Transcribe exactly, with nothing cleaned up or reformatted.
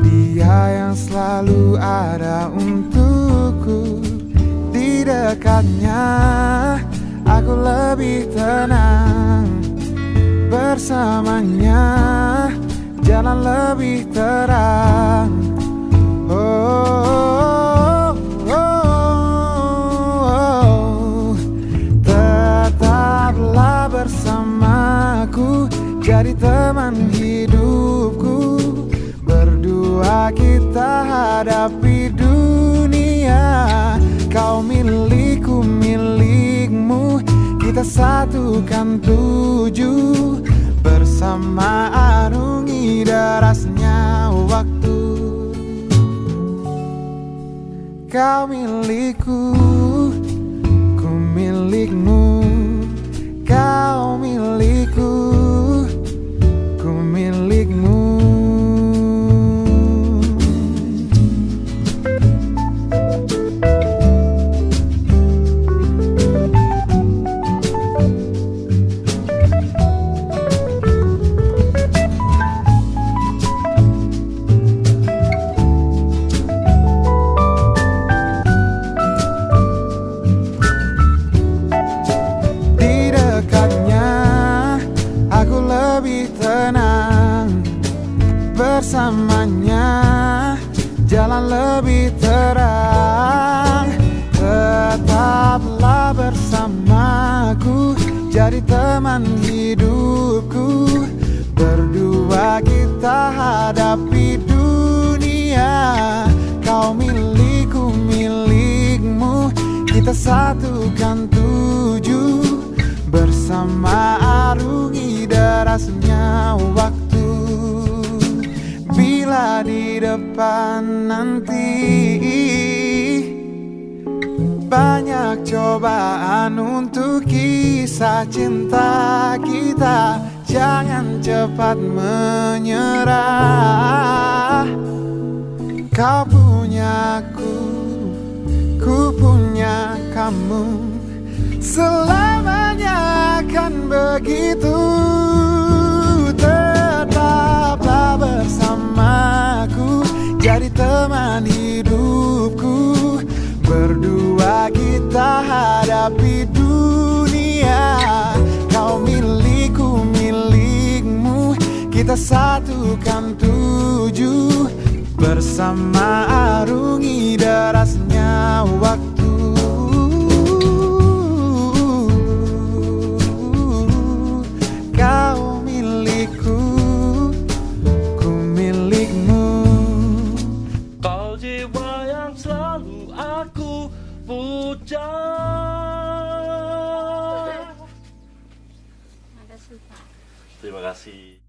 Dia yang selalu ada untukku. Di dekatnya aku lebih tenang. Bersamanya jalan lebih terang. Oh, oh, oh. Tetaplah bersamaku, jadi teman hidupku. Berdua kita hadapi dunia. Kau milikku, milikmu, kita satukan tujuh. Bersama arungi derasnya waktu. Kau milikku, ku milikmu. Kau milikku, ku milikmu. Bersamanya jalan lebih terang. Tetaplah bersamaku, jadi teman hidupku. Berdua kita hadapi dunia. Kau milikku, milikmu, kita satukan tujuh. Bersama arungi derasnya waktu. Bila di depan nanti banyak cobaan untuk kisah cinta kita, jangan cepat menyerah. Kau punya aku, ku punya kamu, selamanya akan begitu. Tetaplah bersamaku, jadi teman hidupku. Berdua kita hadapi dunia. Kau milikku, milikmu, kita satukan tujuh. Bersama arungi derasnya waktu. Kau milikku, ku milikmu. Kau jiwa yang selalu aku puja. Terima kasih.